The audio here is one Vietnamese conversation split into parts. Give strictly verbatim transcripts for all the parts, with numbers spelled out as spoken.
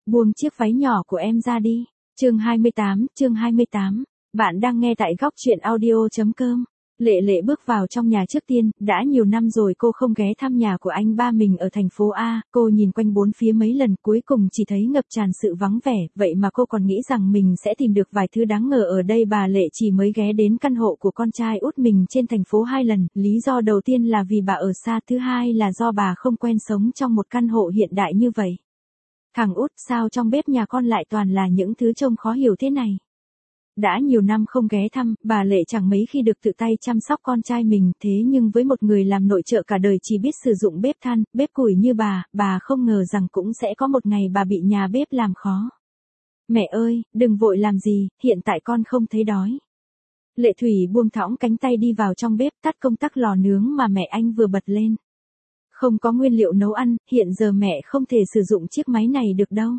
buông chiếc váy nhỏ của em ra đi. Chương hai mươi tám, chương hai mươi tám. Bạn đang nghe tại góc truyện audio chấm com. Lệ Lệ bước vào trong nhà trước tiên, đã nhiều năm rồi cô không ghé thăm nhà của anh ba mình ở thành phố A, cô nhìn quanh bốn phía mấy lần cuối cùng chỉ thấy ngập tràn sự vắng vẻ, vậy mà cô còn nghĩ rằng mình sẽ tìm được vài thứ đáng ngờ ở đây. Bà Lệ chỉ mới ghé đến căn hộ của con trai út mình trên thành phố hai lần, lý do đầu tiên là vì bà ở xa, thứ hai là do bà không quen sống trong một căn hộ hiện đại như vậy. Thằng út, sao trong bếp nhà con lại toàn là những thứ trông khó hiểu thế này? Đã nhiều năm không ghé thăm, bà Lệ chẳng mấy khi được tự tay chăm sóc con trai mình, thế nhưng với một người làm nội trợ cả đời chỉ biết sử dụng bếp than, bếp củi như bà, bà không ngờ rằng cũng sẽ có một ngày bà bị nhà bếp làm khó. Mẹ ơi, đừng vội làm gì, hiện tại con không thấy đói. Lệ Thủy buông thõng cánh tay đi vào trong bếp, tắt công tắc lò nướng mà mẹ anh vừa bật lên. Không có nguyên liệu nấu ăn, hiện giờ mẹ không thể sử dụng chiếc máy này được đâu.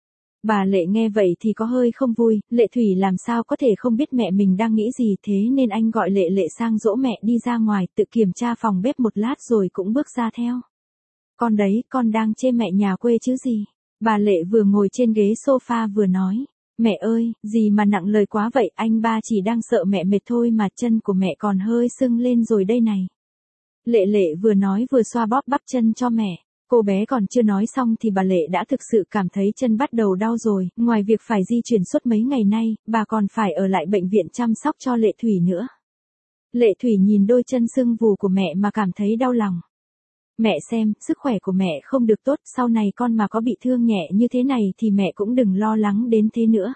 Bà Lệ nghe vậy thì có hơi không vui, Lệ Thủy làm sao có thể không biết mẹ mình đang nghĩ gì, thế nên anh gọi Lệ Lệ sang dỗ mẹ đi ra ngoài, tự kiểm tra phòng bếp một lát rồi cũng bước ra theo. Con đấy, con đang chê mẹ nhà quê chứ gì? Bà Lệ vừa ngồi trên ghế sofa vừa nói. Mẹ ơi, gì mà nặng lời quá vậy, anh ba chỉ đang sợ mẹ mệt thôi mà, chân của mẹ còn hơi sưng lên rồi đây này. Lệ Lệ vừa nói vừa xoa bóp bắp chân cho mẹ. Cô bé còn chưa nói xong thì bà Lệ đã thực sự cảm thấy chân bắt đầu đau rồi, ngoài việc phải di chuyển suốt mấy ngày nay, bà còn phải ở lại bệnh viện chăm sóc cho Lệ Thủy nữa. Lệ Thủy nhìn đôi chân sưng vù của mẹ mà cảm thấy đau lòng. Mẹ xem, sức khỏe của mẹ không được tốt, sau này con mà có bị thương nhẹ như thế này thì mẹ cũng đừng lo lắng đến thế nữa.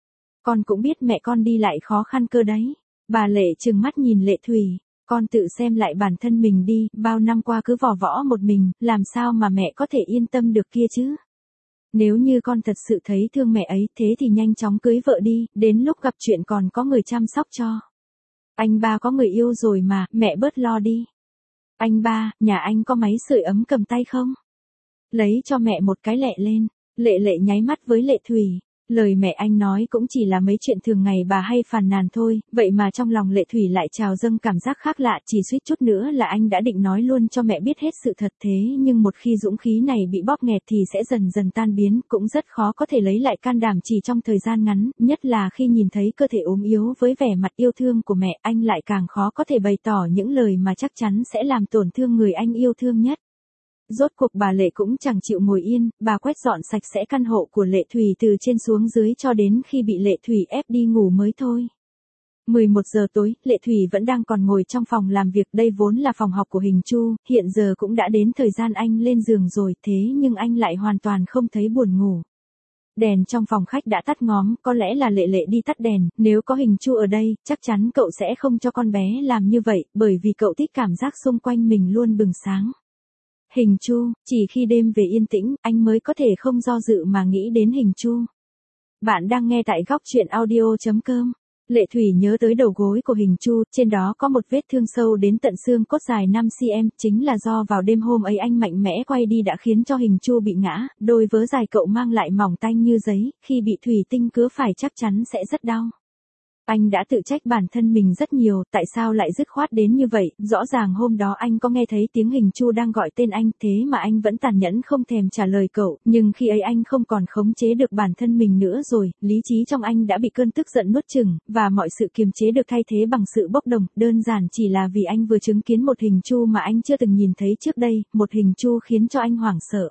Con cũng biết mẹ con đi lại khó khăn cơ đấy. Bà Lệ trừng mắt nhìn Lệ Thủy. Con tự xem lại bản thân mình đi, bao năm qua cứ vò võ một mình, làm sao mà mẹ có thể yên tâm được kia chứ? Nếu như con thật sự thấy thương mẹ ấy, thế thì nhanh chóng cưới vợ đi, đến lúc gặp chuyện còn có người chăm sóc cho. Anh ba có người yêu rồi mà, mẹ bớt lo đi. Anh ba, nhà anh có máy sưởi ấm cầm tay không? Lấy cho mẹ một cái lẹ lên. Lệ Lệ nháy mắt với Lệ Thủy. Lời mẹ anh nói cũng chỉ là mấy chuyện thường ngày bà hay phàn nàn thôi, vậy mà trong lòng Lệ Thủy lại trào dâng cảm giác khác lạ, chỉ suýt chút nữa là anh đã định nói luôn cho mẹ biết hết sự thật, thế nhưng một khi dũng khí này bị bóp nghẹt thì sẽ dần dần tan biến, cũng rất khó có thể lấy lại can đảm chỉ trong thời gian ngắn, nhất là khi nhìn thấy cơ thể ốm yếu với vẻ mặt yêu thương của mẹ, anh lại càng khó có thể bày tỏ những lời mà chắc chắn sẽ làm tổn thương người anh yêu thương nhất. Rốt cuộc bà Lệ cũng chẳng chịu ngồi yên, bà quét dọn sạch sẽ căn hộ của Lệ Thủy từ trên xuống dưới cho đến khi bị Lệ Thủy ép đi ngủ mới thôi. mười một giờ tối, Lệ Thủy vẫn đang còn ngồi trong phòng làm việc, đây vốn là phòng học của Hình Chu, hiện giờ cũng đã đến thời gian anh lên giường rồi, thế nhưng anh lại hoàn toàn không thấy buồn ngủ. Đèn trong phòng khách đã tắt ngóm, có lẽ là Lệ Lệ đi tắt đèn, nếu có Hình Chu ở đây, chắc chắn cậu sẽ không cho con bé làm như vậy, bởi vì cậu thích cảm giác xung quanh mình luôn bừng sáng. Hình Chu, chỉ khi đêm về yên tĩnh, anh mới có thể không do dự mà nghĩ đến Hình Chu. Bạn đang nghe tại góc truyện audio chấm com. Lệ Thủy nhớ tới đầu gối của Hình Chu, trên đó có một vết thương sâu đến tận xương cốt dài năm xăng-ti-mét, chính là do vào đêm hôm ấy anh mạnh mẽ quay đi đã khiến cho Hình Chu bị ngã, đôi vớ dài cậu mang lại mỏng tanh như giấy, khi bị thủy tinh cứa phải chắc chắn sẽ rất đau. Anh đã tự trách bản thân mình rất nhiều, tại sao lại dứt khoát đến như vậy, rõ ràng hôm đó anh có nghe thấy tiếng Hình Chu đang gọi tên anh, thế mà anh vẫn tàn nhẫn không thèm trả lời cậu, nhưng khi ấy anh không còn khống chế được bản thân mình nữa rồi, lý trí trong anh đã bị cơn tức giận nuốt chửng, và mọi sự kiềm chế được thay thế bằng sự bốc đồng, đơn giản chỉ là vì anh vừa chứng kiến một Hình Chu mà anh chưa từng nhìn thấy trước đây, một Hình Chu khiến cho anh hoảng sợ.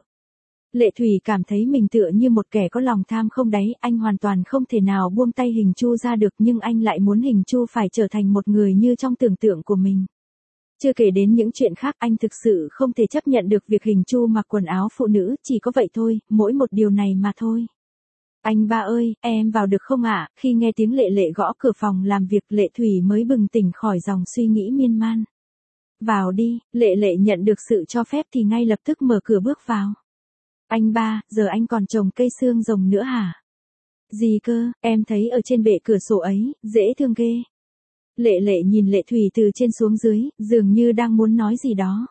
Lệ Thủy cảm thấy mình tựa như một kẻ có lòng tham không đáy, anh hoàn toàn không thể nào buông tay Hình Chu ra được, nhưng anh lại muốn Hình Chu phải trở thành một người như trong tưởng tượng của mình. Chưa kể đến những chuyện khác, anh thực sự không thể chấp nhận được việc Hình Chu mặc quần áo phụ nữ, chỉ có vậy thôi, mỗi một điều này mà thôi. Anh ba ơi, em vào được không ạ? Khi nghe tiếng Lệ Lệ gõ cửa phòng làm việc, Lệ Thủy mới bừng tỉnh khỏi dòng suy nghĩ miên man. Vào đi, Lệ Lệ nhận được sự cho phép thì ngay lập tức mở cửa bước vào. Anh ba, giờ anh còn trồng cây xương rồng nữa hả? Gì cơ, em thấy ở trên bệ cửa sổ ấy, dễ thương ghê. Lệ Lệ nhìn Lệ Thủy từ trên xuống dưới, dường như đang muốn nói gì đó.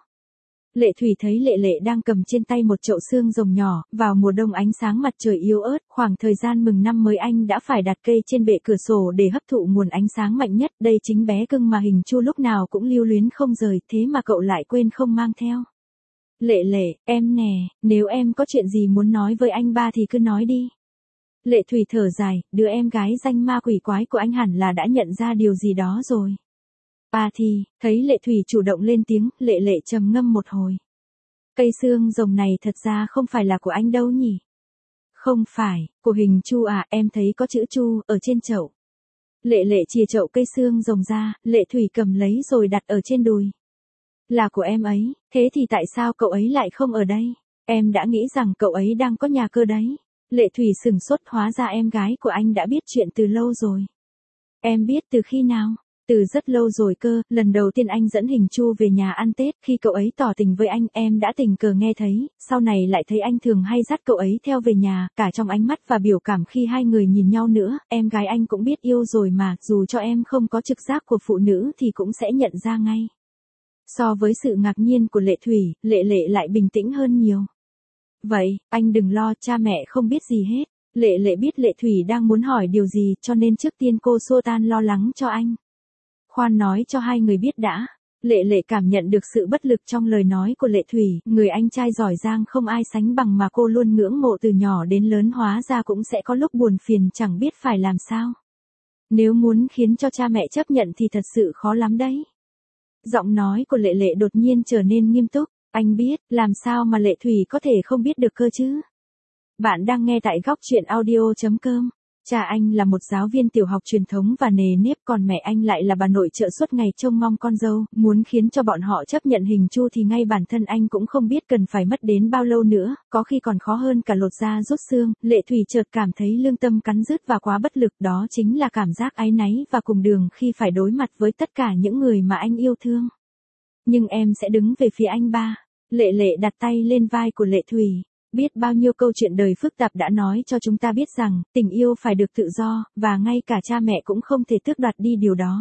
Lệ Thủy thấy Lệ Lệ đang cầm trên tay một chậu xương rồng nhỏ, vào mùa đông ánh sáng mặt trời yếu ớt, khoảng thời gian mừng năm mới anh đã phải đặt cây trên bệ cửa sổ để hấp thụ nguồn ánh sáng mạnh nhất, đây chính bé cưng mà Hình Chu lúc nào cũng lưu luyến không rời, thế mà cậu lại quên không mang theo. Lệ lệ, em nè, nếu em có chuyện gì muốn nói với anh ba thì cứ nói đi. Lệ Thủy thở dài, đứa em gái danh ma quỷ quái của anh hẳn là đã nhận ra điều gì đó rồi. À thì, thấy Lệ Thủy chủ động lên tiếng, Lệ Lệ trầm ngâm một hồi. Cây xương rồng này thật ra không phải là của anh đâu nhỉ? Không phải, của Hình Chu à, em thấy có chữ Chu ở trên chậu. Lệ Lệ chìa chậu cây xương rồng ra, Lệ Thủy cầm lấy rồi đặt ở trên đùi. Là của em ấy, thế thì tại sao cậu ấy lại không ở đây? Em đã nghĩ rằng cậu ấy đang có nhà cơ đấy. Lệ Thủy sừng sốt, hóa ra em gái của anh đã biết chuyện từ lâu rồi. Em biết từ khi nào? Từ rất lâu rồi cơ, lần đầu tiên anh dẫn Hình Chu về nhà ăn Tết, khi cậu ấy tỏ tình với anh, em đã tình cờ nghe thấy, sau này lại thấy anh thường hay dắt cậu ấy theo về nhà, cả trong ánh mắt và biểu cảm khi hai người nhìn nhau nữa, em gái anh cũng biết yêu rồi mà, dù cho em không có trực giác của phụ nữ thì cũng sẽ nhận ra ngay. So với sự ngạc nhiên của Lệ Thủy, Lệ Lệ lại bình tĩnh hơn nhiều. Vậy, anh đừng lo, cha mẹ không biết gì hết. Lệ Lệ biết Lệ Thủy đang muốn hỏi điều gì, cho nên trước tiên cô xua tan lo lắng cho anh. Khoan nói cho hai người biết đã. Lệ Lệ cảm nhận được sự bất lực trong lời nói của Lệ Thủy, người anh trai giỏi giang không ai sánh bằng mà cô luôn ngưỡng mộ từ nhỏ đến lớn hóa ra cũng sẽ có lúc buồn phiền chẳng biết phải làm sao. Nếu muốn khiến cho cha mẹ chấp nhận thì thật sự khó lắm đấy. Giọng nói của Lệ Lệ đột nhiên trở nên nghiêm túc. Anh biết, làm sao mà Lệ Thủy có thể không biết được cơ chứ? Bạn đang nghe tại góc truyện audio chấm com. Cha anh là một giáo viên tiểu học truyền thống và nề nếp, còn mẹ anh lại là bà nội trợ suốt ngày trông mong con dâu, muốn khiến cho bọn họ chấp nhận Hình Chu thì ngay bản thân anh cũng không biết cần phải mất đến bao lâu nữa, có khi còn khó hơn cả lột da rút xương. Lệ Thủy chợt cảm thấy lương tâm cắn rứt và quá bất lực, đó chính là cảm giác áy náy và cùng đường khi phải đối mặt với tất cả những người mà anh yêu thương. Nhưng em sẽ đứng về phía anh ba. Lệ Lệ đặt tay lên vai của Lệ Thủy. Biết bao nhiêu câu chuyện đời phức tạp đã nói cho chúng ta biết rằng, tình yêu phải được tự do, và ngay cả cha mẹ cũng không thể tước đoạt đi điều đó.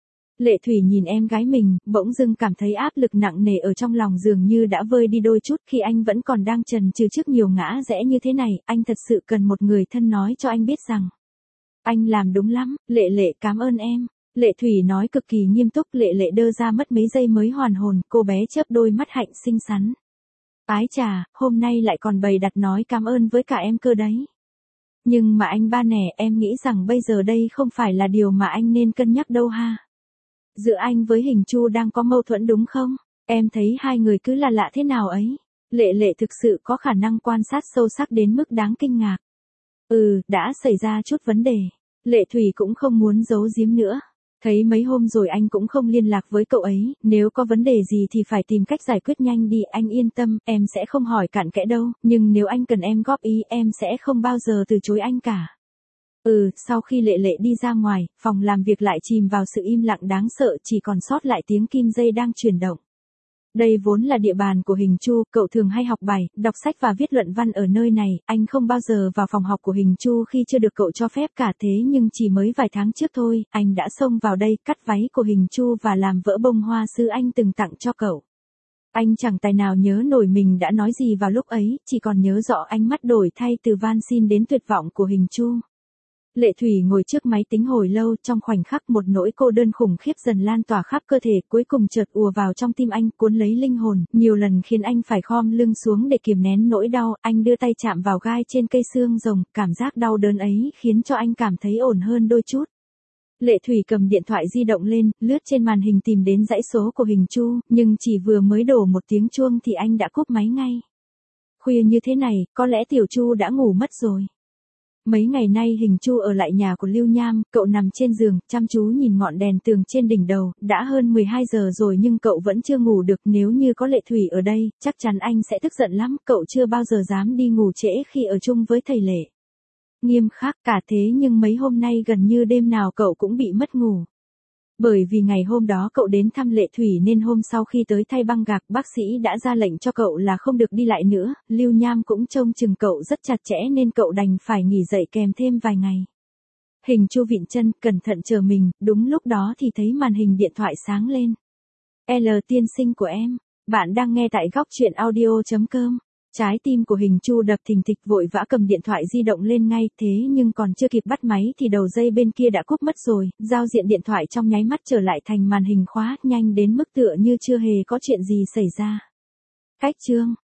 Lệ Thủy nhìn em gái mình, bỗng dưng cảm thấy áp lực nặng nề ở trong lòng dường như đã vơi đi đôi chút khi anh vẫn còn đang chần chừ trước nhiều ngã rẽ như thế này, anh thật sự cần một người thân nói cho anh biết rằng. Anh làm đúng lắm, Lệ Lệ cảm ơn em. Lệ Thủy nói cực kỳ nghiêm túc, Lệ Lệ đơ ra mất mấy giây mới hoàn hồn, cô bé chớp đôi mắt hạnh xinh xắn. Ái chà, hôm nay lại còn bày đặt nói cảm ơn với cả em cơ đấy. Nhưng mà anh ba nè, em nghĩ rằng bây giờ đây không phải là điều mà anh nên cân nhắc đâu ha. Giữa anh với Hình Chu đang có mâu thuẫn đúng không? Em thấy hai người cứ là lạ thế nào ấy. Lệ Lệ thực sự có khả năng quan sát sâu sắc đến mức đáng kinh ngạc. Ừ, đã xảy ra chút vấn đề. Lệ Thủy cũng không muốn giấu giếm nữa. Thấy mấy hôm rồi anh cũng không liên lạc với cậu ấy, nếu có vấn đề gì thì phải tìm cách giải quyết nhanh đi, anh yên tâm, em sẽ không hỏi cặn kẽ đâu, nhưng nếu anh cần em góp ý em sẽ không bao giờ từ chối anh cả. Ừ, sau khi Lệ Lệ đi ra ngoài, phòng làm việc lại chìm vào sự im lặng đáng sợ, chỉ còn sót lại tiếng kim dây đang chuyển động. Đây vốn là địa bàn của Hình Chu, cậu thường hay học bài, đọc sách và viết luận văn ở nơi này, anh không bao giờ vào phòng học của Hình Chu khi chưa được cậu cho phép cả, thế nhưng chỉ mới vài tháng trước thôi, anh đã xông vào đây, cắt váy của Hình Chu và làm vỡ bông hoa sứ anh từng tặng cho cậu. Anh chẳng tài nào nhớ nổi mình đã nói gì vào lúc ấy, chỉ còn nhớ rõ ánh mắt đổi thay từ van xin đến tuyệt vọng của Hình Chu. Lệ Thủy ngồi trước máy tính hồi lâu, trong khoảnh khắc một nỗi cô đơn khủng khiếp dần lan tỏa khắp cơ thể, cuối cùng chợt ùa vào trong tim anh, cuốn lấy linh hồn, nhiều lần khiến anh phải khom lưng xuống để kiềm nén nỗi đau. Anh đưa tay chạm vào gai trên cây xương rồng, cảm giác đau đớn ấy khiến cho anh cảm thấy ổn hơn đôi chút. Lệ Thủy cầm điện thoại di động lên, lướt trên màn hình tìm đến dãy số của Hình Chu, nhưng chỉ vừa mới đổ một tiếng chuông thì anh đã cúp máy ngay. Khuya như thế này, có lẽ Tiểu Chu đã ngủ mất rồi. Mấy ngày nay Hình Chu ở lại nhà của Lưu Nham, cậu nằm trên giường, chăm chú nhìn ngọn đèn tường trên đỉnh đầu, đã hơn mười hai giờ rồi nhưng cậu vẫn chưa ngủ được, nếu như có Lệ Thủy ở đây, chắc chắn anh sẽ tức giận lắm, cậu chưa bao giờ dám đi ngủ trễ khi ở chung với thầy Lệ. Nghiêm khắc cả thế nhưng mấy hôm nay gần như đêm nào cậu cũng bị mất ngủ. Bởi vì ngày hôm đó cậu đến thăm Lệ Thủy nên hôm sau khi tới thay băng gạc, bác sĩ đã ra lệnh cho cậu là không được đi lại nữa, Lưu Nham cũng trông chừng cậu rất chặt chẽ nên cậu đành phải nghỉ dậy kèm thêm vài ngày. Hình Chu vịn chân, cẩn thận chờ mình, đúng lúc đó thì thấy màn hình điện thoại sáng lên. L tiên sinh của em, bạn đang nghe tại góc truyện audio chấm com. Trái tim của Hình Chu đập thình thịch, vội vã cầm điện thoại di động lên ngay, thế nhưng còn chưa kịp bắt máy thì đầu dây bên kia đã cúp mất rồi, giao diện điện thoại trong nháy mắt trở lại thành màn hình khóa, nhanh đến mức tựa như chưa hề có chuyện gì xảy ra. Cách chương